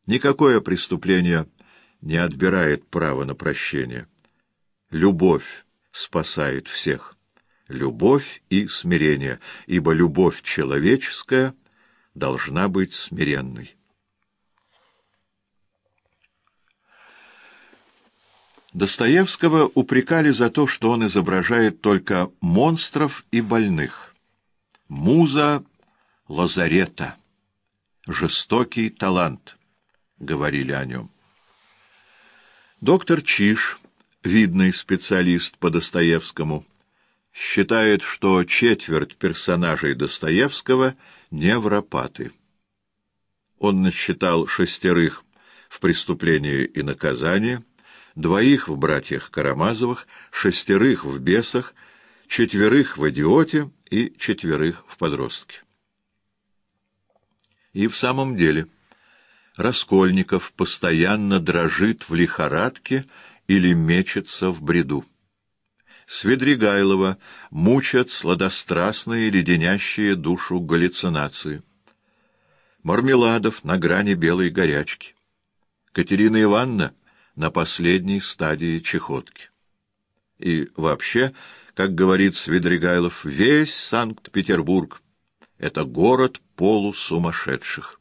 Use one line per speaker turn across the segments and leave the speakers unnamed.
Никакое преступление не отбирает право на прощение. Любовь спасает всех. Любовь и смирение, ибо любовь человеческая должна быть смиренной. Достоевского упрекали за то, что он изображает только монстров и больных. «Муза лазарета, жестокий талант», — говорили о нем. Доктор Чиж, видный специалист по Достоевскому, считает, что четверть персонажей Достоевского — невропаты. Он насчитал 6 в «Преступлении и наказании», 2 в «Братьях Карамазовых», 6 в «Бесах», 4 в «Идиоте» и 4 в «Подростке». И в самом деле Раскольников постоянно дрожит в лихорадке или мечется в бреду. Свидригайлова мучат сладострастные, леденящие душу галлюцинации. Мармеладов на грани белой горячки. Катерина Ивановна на последней стадии чахотки. И вообще, как говорит Свидригайлов, весь Санкт-Петербург — это город полусумасшедших.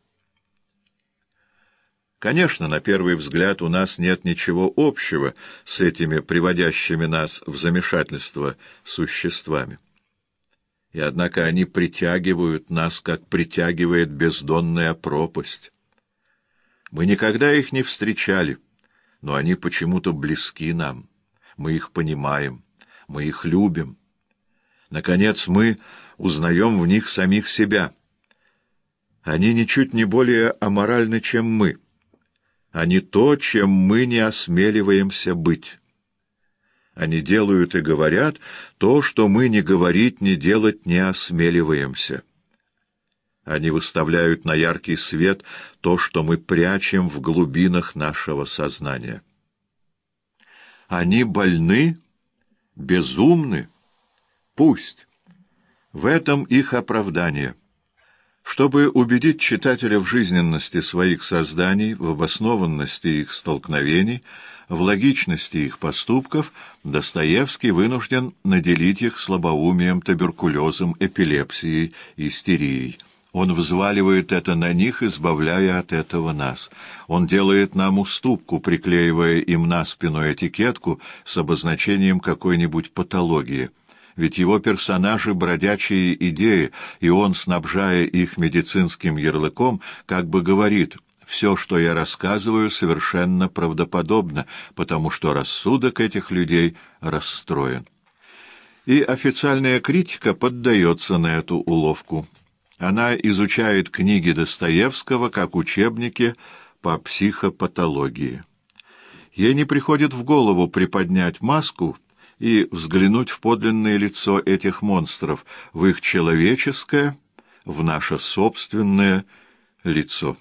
Конечно, на первый взгляд у нас нет ничего общего с этими приводящими нас в замешательство существами. И однако они притягивают нас, как притягивает бездонная пропасть. Мы никогда их не встречали, но они почему-то близки нам. Мы их понимаем, мы их любим. Наконец, мы узнаем в них самих себя. Они ничуть не более аморальны, чем мы. Они то, чем мы не осмеливаемся быть. Они делают и говорят то, что мы ни говорить, ни делать не осмеливаемся. Они выставляют на яркий свет то, что мы прячем в глубинах нашего сознания. Они больны, безумны. Пусть. В этом их оправдание. Чтобы убедить читателя в жизненности своих созданий, в обоснованности их столкновений, в логичности их поступков, Достоевский вынужден наделить их слабоумием, туберкулезом, эпилепсией, истерией. Он взваливает это на них, избавляя от этого нас. Он делает нам уступку, приклеивая им на спину этикетку с обозначением какой-нибудь патологии. Ведь его персонажи — бродячие идеи, и он, снабжая их медицинским ярлыком, как бы говорит: «Все, что я рассказываю, совершенно правдоподобно, потому что рассудок этих людей расстроен». И официальная критика поддается на эту уловку. Она изучает книги Достоевского как учебники по психопатологии. Ей не приходит в голову приподнять маску и взглянуть в подлинное лицо этих монстров, в их человеческое, в наше собственное лицо.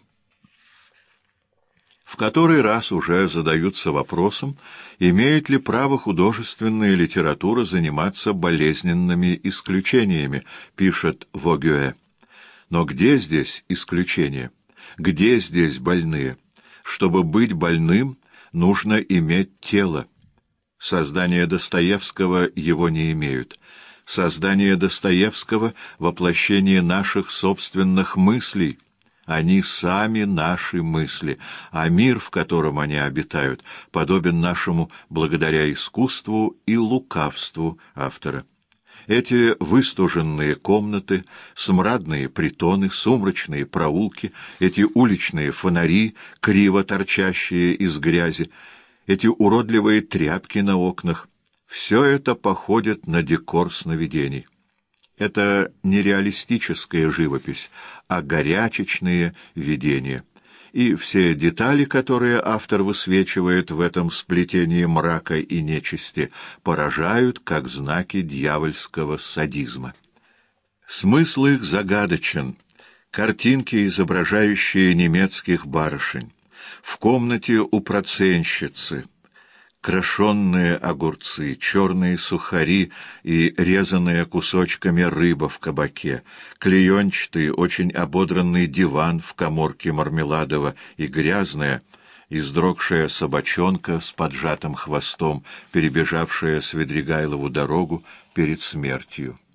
В который раз уже задаются вопросом, имеет ли право художественная литература заниматься болезненными исключениями, пишет Вогюэ. Но где здесь исключения? Где здесь больные? Чтобы быть больным, нужно иметь тело. Создания Достоевского его не имеют. Создание Достоевского — воплощение наших собственных мыслей. Они сами наши мысли, а мир, в котором они обитают, подобен нашему благодаря искусству и лукавству автора. Эти выстуженные комнаты, смрадные притоны, сумрачные проулки, эти уличные фонари, криво торчащие из грязи, эти уродливые тряпки на окнах — все это походит на декор сновидений. Это не реалистическая живопись, а горячечные видения. И все детали, которые автор высвечивает в этом сплетении мрака и нечисти, поражают как знаки дьявольского садизма. Смысл их загадочен. Картинки, изображающие немецких барышень. В комнате у процентщицы. крошенные огурцы, черные сухари и резаные кусочками рыба в кабаке, клеенчатый, очень ободранный диван в каморке Мармеладова и грязная, издрогшая собачонка с поджатым хвостом, перебежавшая Свидригайлову дорогу перед смертью.